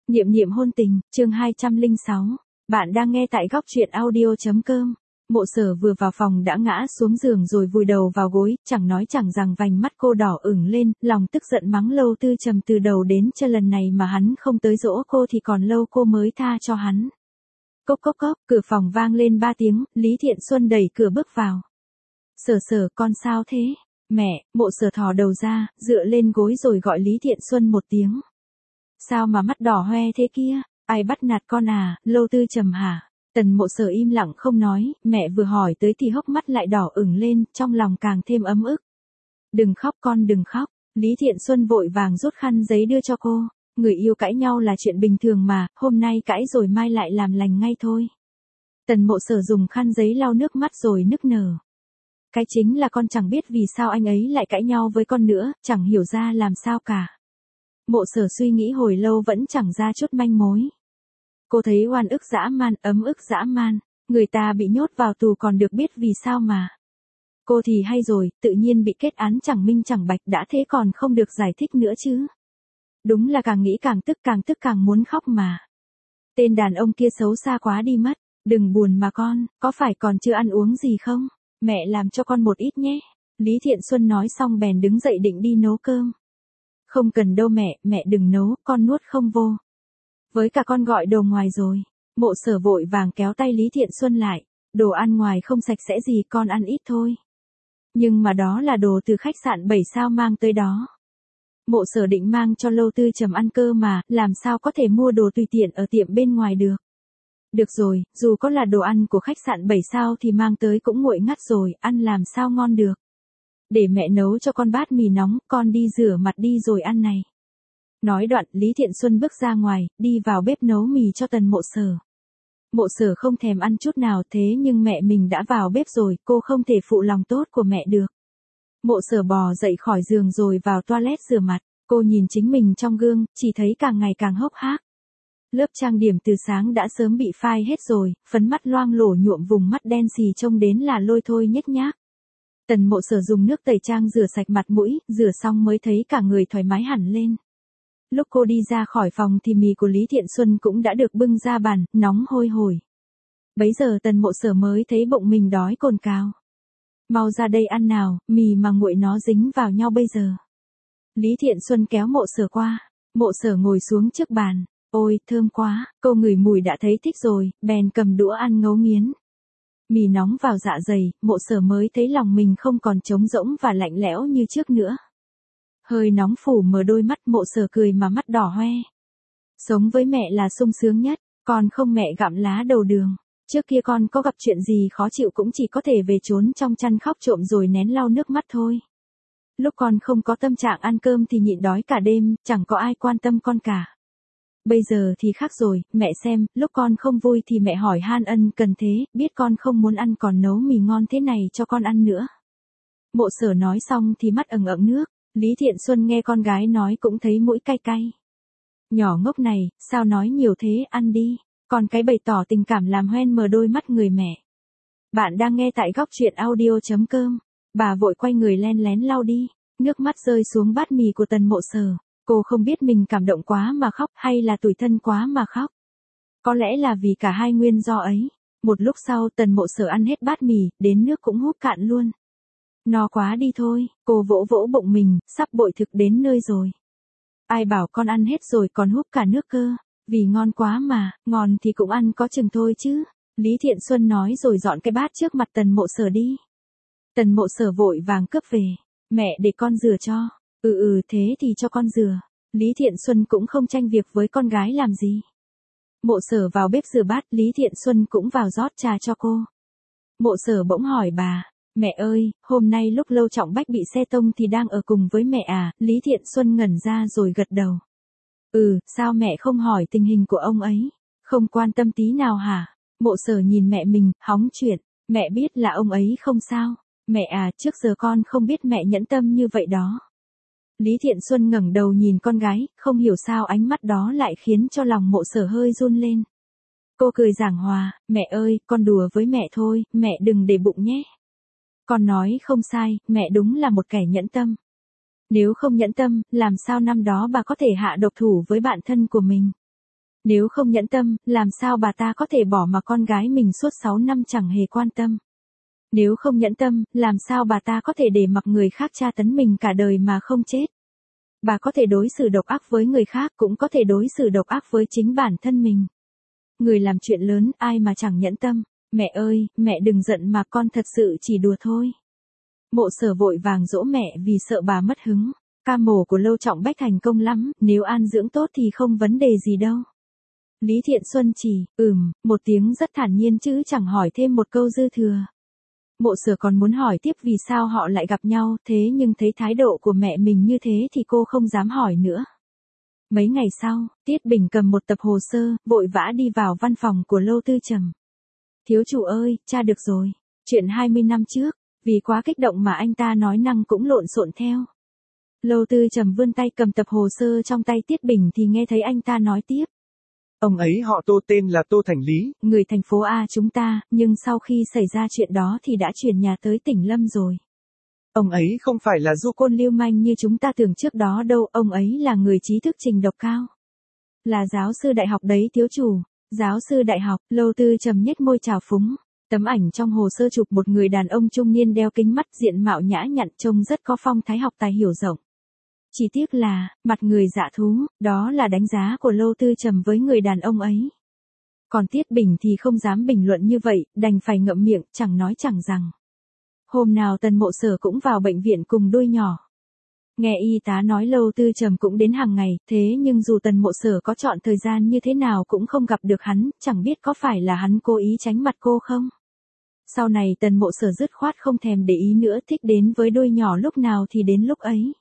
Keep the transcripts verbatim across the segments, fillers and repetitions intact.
Niệm niệm hôn tình, chương hai trăm lẻ sáu. Bạn đang nghe tại góc truyện audio.com. Mộ Sở vừa vào phòng đã ngã xuống giường rồi vùi đầu vào gối, chẳng nói chẳng rằng vành mắt cô đỏ ửng lên, lòng tức giận mắng Lâu Tư Trầm từ đầu đến chân lần này mà hắn không tới dỗ cô thì còn lâu cô mới tha cho hắn. Cốc cốc cốc, cửa phòng vang lên ba tiếng, Lý Thiện Xuân đẩy cửa bước vào. Sở Sở, con sao thế? Mẹ, Mộ Sở thò đầu ra, dựa lên gối rồi gọi Lý Thiện Xuân một tiếng. Sao mà mắt đỏ hoe thế kia, ai bắt nạt con à, Lâu Tư Trầm hả? Tần Mộ Sở im lặng không nói, mẹ vừa hỏi tới thì hốc mắt lại đỏ ửng lên, trong lòng càng thêm ấm ức. Đừng khóc con đừng khóc, Lý Thiện Xuân vội vàng rút khăn giấy đưa cho cô, người yêu cãi nhau là chuyện bình thường mà, hôm nay cãi rồi mai lại làm lành ngay thôi. Tần Mộ Sở dùng khăn giấy lau nước mắt rồi nức nở. Cái chính là con chẳng biết vì sao anh ấy lại cãi nhau với con nữa, chẳng hiểu ra làm sao cả. Mộ Sở suy nghĩ hồi lâu vẫn chẳng ra chút manh mối. Cô thấy oan ức dã man, ấm ức dã man, người ta bị nhốt vào tù còn được biết vì sao mà. Cô thì hay rồi, tự nhiên bị kết án chẳng minh chẳng bạch đã thế còn không được giải thích nữa chứ. Đúng là càng nghĩ càng tức càng tức càng muốn khóc mà. Tên đàn ông kia xấu xa quá đi mất, đừng buồn mà con, có phải còn chưa ăn uống gì không? Mẹ làm cho con một ít nhé. Lý Thiện Xuân nói xong bèn đứng dậy định đi nấu cơm. Không cần đâu mẹ, mẹ đừng nấu, con nuốt không vô. Với cả con gọi đồ ngoài rồi. Mộ Sở vội vàng kéo tay Lý Thiện Xuân lại. Đồ ăn ngoài không sạch sẽ gì con ăn ít thôi. Nhưng mà đó là đồ từ khách sạn bảy sao mang tới đó. Mộ Sở định mang cho Lâu Tư Trầm ăn cơ mà, làm sao có thể mua đồ tùy tiện ở tiệm bên ngoài được. Được rồi, dù có là đồ ăn của khách sạn bảy sao thì mang tới cũng nguội ngắt rồi, ăn làm sao ngon được. Để mẹ nấu cho con bát mì nóng, con đi rửa mặt đi rồi ăn này. Nói đoạn, Lý Thiện Xuân bước ra ngoài, đi vào bếp nấu mì cho Tần Mộ Sở. Mộ Sở không thèm ăn chút nào thế nhưng mẹ mình đã vào bếp rồi, cô không thể phụ lòng tốt của mẹ được. Mộ Sở bò dậy khỏi giường rồi vào toilet rửa mặt, cô nhìn chính mình trong gương, chỉ thấy càng ngày càng hốc hác. Lớp trang điểm từ sáng đã sớm bị phai hết rồi, phấn mắt loang lổ nhuộm vùng mắt đen xì trông đến là lôi thôi nhếch nhác. Tần Mộ Sở dùng nước tẩy trang rửa sạch mặt mũi, rửa xong mới thấy cả người thoải mái hẳn lên. Lúc cô đi ra khỏi phòng thì mì của Lý Thiện Xuân cũng đã được bưng ra bàn, nóng hôi hổi. Bấy giờ Tần Mộ Sở mới thấy bụng mình đói cồn cào. Mau ra đây ăn nào, mì mà nguội nó dính vào nhau bây giờ. Lý Thiện Xuân kéo Mộ Sở qua, Mộ Sở ngồi xuống trước bàn. Ôi, thơm quá, cô ngửi mùi đã thấy thích rồi, bèn cầm đũa ăn ngấu nghiến. Mì nóng vào dạ dày, Mộ Sở mới thấy lòng mình không còn trống rỗng và lạnh lẽo như trước nữa. Hơi nóng phủ mờ đôi mắt, Mộ Sở cười mà mắt đỏ hoe. Sống với mẹ là sung sướng nhất, còn không mẹ gặm lá đầu đường. Trước kia con có gặp chuyện gì khó chịu cũng chỉ có thể về trốn trong chăn khóc trộm rồi nén lau nước mắt thôi. Lúc con không có tâm trạng ăn cơm thì nhịn đói cả đêm, chẳng có ai quan tâm con cả. Bây giờ thì khác rồi, mẹ xem, lúc con không vui thì mẹ hỏi han ân cần thế, biết con không muốn ăn còn nấu mì ngon thế này cho con ăn nữa. Mộ Sở nói xong thì mắt ẩn ẩn nước, Lý Thiện Xuân nghe con gái nói cũng thấy mũi cay cay. Nhỏ ngốc này, sao nói nhiều thế, ăn đi, còn cái bày tỏ tình cảm làm hoen mờ đôi mắt người mẹ. Bạn đang nghe tại góc truyện audio.com, bà vội quay người len lén lau đi, nước mắt rơi xuống bát mì của Tần Mộ Sở. Cô không biết mình cảm động quá mà khóc hay là tủi thân quá mà khóc. Có lẽ là vì cả hai nguyên do ấy. Một lúc sau Tần Mộ Sở ăn hết bát mì, đến nước cũng húp cạn luôn. No quá đi thôi, cô vỗ vỗ bụng mình, sắp bội thực đến nơi rồi. Ai bảo con ăn hết rồi còn húp cả nước cơ, vì ngon quá mà, ngon thì cũng ăn có chừng thôi chứ. Lý Thiện Xuân nói rồi dọn cái bát trước mặt Tần Mộ Sở đi. Tần Mộ Sở vội vàng cướp về, mẹ để con rửa cho. Ừ ừ thế thì cho con rửa. Lý Thiện Xuân cũng không tranh việc với con gái làm gì. Mộ Sở vào bếp rửa bát, Lý Thiện Xuân cũng vào rót trà cho cô. Mộ Sở bỗng hỏi bà, mẹ ơi, hôm nay lúc Lâu Trọng Bách bị xe tông thì đang ở cùng với mẹ à? Lý Thiện Xuân ngẩn ra rồi gật đầu. Ừ, sao mẹ không hỏi tình hình của ông ấy? Không quan tâm tí nào hả? Mộ Sở nhìn mẹ mình, hóng chuyện, mẹ biết là ông ấy không sao. Mẹ à, trước giờ con không biết mẹ nhẫn tâm như vậy đó. Lý Thiện Xuân ngẩng đầu nhìn con gái, không hiểu sao ánh mắt đó lại khiến cho lòng Mộ Sở hơi run lên. Cô cười giảng hòa, mẹ ơi, con đùa với mẹ thôi, mẹ đừng để bụng nhé. Con nói không sai, mẹ đúng là một kẻ nhẫn tâm. Nếu không nhẫn tâm, làm sao năm đó bà có thể hạ độc thủ với bạn thân của mình. Nếu không nhẫn tâm, làm sao bà ta có thể bỏ mặc con gái mình suốt sáu năm chẳng hề quan tâm. Nếu không nhẫn tâm, làm sao bà ta có thể để mặc người khác tra tấn mình cả đời mà không chết. Bà có thể đối xử độc ác với người khác, cũng có thể đối xử độc ác với chính bản thân mình. Người làm chuyện lớn, ai mà chẳng nhẫn tâm. Mẹ ơi, mẹ đừng giận mà, con thật sự chỉ đùa thôi. Mộ Sở vội vàng dỗ mẹ vì sợ bà mất hứng. Ca mổ của Lâu Trọng Bách thành công lắm, nếu an dưỡng tốt thì không vấn đề gì đâu. Lý Thiện Xuân chỉ, ừm, một tiếng rất thản nhiên chứ chẳng hỏi thêm một câu dư thừa. Mộ Sở còn muốn hỏi tiếp vì sao họ lại gặp nhau, thế nhưng thấy thái độ của mẹ mình như thế thì cô không dám hỏi nữa. Mấy ngày sau, Tiết Bình cầm một tập hồ sơ, vội vã đi vào văn phòng của Lâu Tư Trầm. Thiếu chủ ơi, tra được rồi. Chuyện hai mươi năm trước, vì quá kích động mà anh ta nói năng cũng lộn xộn theo. Lâu Tư Trầm vươn tay cầm tập hồ sơ trong tay Tiết Bình thì nghe thấy anh ta nói tiếp. Ông ấy họ Tô, tên là Tô Thành Lý. Người thành phố A chúng ta, nhưng sau khi xảy ra chuyện đó thì đã chuyển nhà tới tỉnh Lâm rồi. Ông ấy không phải là du côn lưu manh như chúng ta tưởng trước đó đâu, ông ấy là người trí thức trình độ cao. Là giáo sư đại học đấy thiếu chủ. Giáo sư đại học, Lâu Tư Trầm nhếch môi trào phúng. Tấm ảnh trong hồ sơ chụp một người đàn ông trung niên đeo kính mắt, diện mạo nhã nhặn, trông rất có phong thái, học tài hiểu rộng. Chỉ tiếc là, mặt người dạ thú, đó là đánh giá của Lâu Tư Trầm với người đàn ông ấy. Còn Tiết Bình thì không dám bình luận như vậy, đành phải ngậm miệng, chẳng nói chẳng rằng. Hôm nào Tần Mộ Sở cũng vào bệnh viện cùng đôi nhỏ. Nghe y tá nói Lâu Tư Trầm cũng đến hàng ngày, thế nhưng dù Tần Mộ Sở có chọn thời gian như thế nào cũng không gặp được hắn, chẳng biết có phải là hắn cố ý tránh mặt cô không? Sau này Tần Mộ Sở dứt khoát không thèm để ý nữa, thích đến với đôi nhỏ lúc nào thì đến lúc ấy.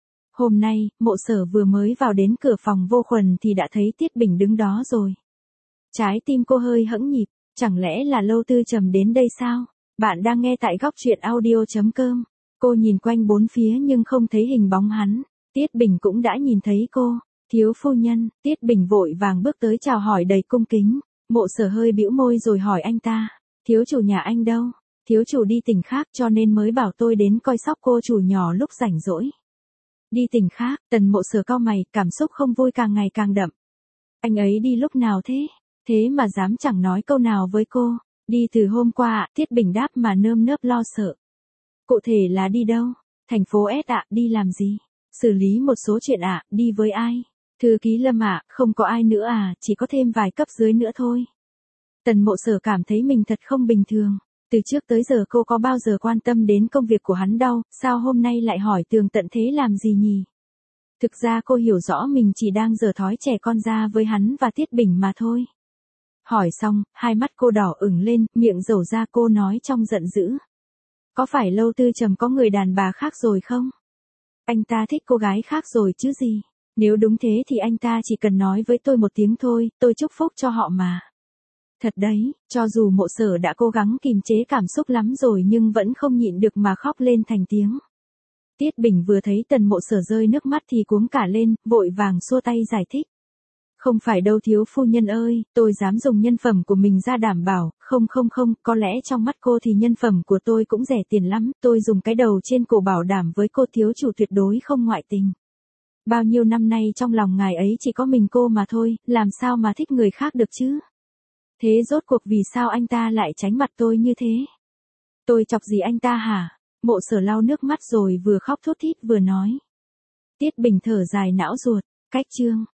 Hôm nay, Mộ Sở vừa mới vào đến cửa phòng vô khuẩn thì đã thấy Tiết Bình đứng đó rồi. Trái tim cô hơi hẫng nhịp, chẳng lẽ là Lâu Tư Trầm đến đây sao? Bạn đang nghe tại góc truyện audio chấm com. Cô nhìn quanh bốn phía nhưng không thấy hình bóng hắn. Tiết Bình cũng đã nhìn thấy cô. Thiếu phu nhân, Tiết Bình vội vàng bước tới chào hỏi đầy cung kính. Mộ Sở hơi bĩu môi rồi hỏi anh ta. Thiếu chủ nhà anh đâu? Thiếu chủ đi tỉnh khác cho nên mới bảo tôi đến coi sóc cô chủ nhỏ lúc rảnh rỗi. Đi tỉnh khác, Tần Mộ Sở cau mày, cảm xúc không vui càng ngày càng đậm. Anh ấy đi lúc nào thế? Thế mà dám chẳng nói câu nào với cô. Đi từ hôm qua ạ, Tiết Bình đáp mà nơm nớp lo sợ. Cụ thể là đi đâu? Thành phố S ạ, đi làm gì? Xử lý một số chuyện ạ, đi với ai? Thư ký Lâm ạ, không có ai nữa à, chỉ có thêm vài cấp dưới nữa thôi. Tần Mộ Sở cảm thấy mình thật không bình thường. Từ trước tới giờ cô có bao giờ quan tâm đến công việc của hắn đâu, sao hôm nay lại hỏi tường tận thế làm gì nhỉ? Thực ra cô hiểu rõ mình chỉ đang giở thói trẻ con ra với hắn và Tiết Bình mà thôi. Hỏi xong, hai mắt cô đỏ ửng lên, miệng rầu ra, cô nói trong giận dữ. Có phải Lâu Tư Trầm có người đàn bà khác rồi không? Anh ta thích cô gái khác rồi chứ gì? Nếu đúng thế thì anh ta chỉ cần nói với tôi một tiếng thôi, tôi chúc phúc cho họ mà. Thật đấy, cho dù Mộ Sở đã cố gắng kìm chế cảm xúc lắm rồi nhưng vẫn không nhịn được mà khóc lên thành tiếng. Tiết Bình vừa thấy Tần Mộ Sở rơi nước mắt thì cuống cả lên, vội vàng xua tay giải thích. Không phải đâu thiếu phu nhân ơi, tôi dám dùng nhân phẩm của mình ra đảm bảo, không không không, có lẽ trong mắt cô thì nhân phẩm của tôi cũng rẻ tiền lắm, tôi dùng cái đầu trên cổ bảo đảm với cô thiếu chủ tuyệt đối không ngoại tình. Bao nhiêu năm nay trong lòng ngài ấy chỉ có mình cô mà thôi, làm sao mà thích người khác được chứ? Thế rốt cuộc vì sao anh ta lại tránh mặt tôi như thế? Tôi chọc gì anh ta hả? Mộ Sở lau nước mắt rồi vừa khóc thút thít vừa nói. Tiết Bình thở dài não ruột, cách chương.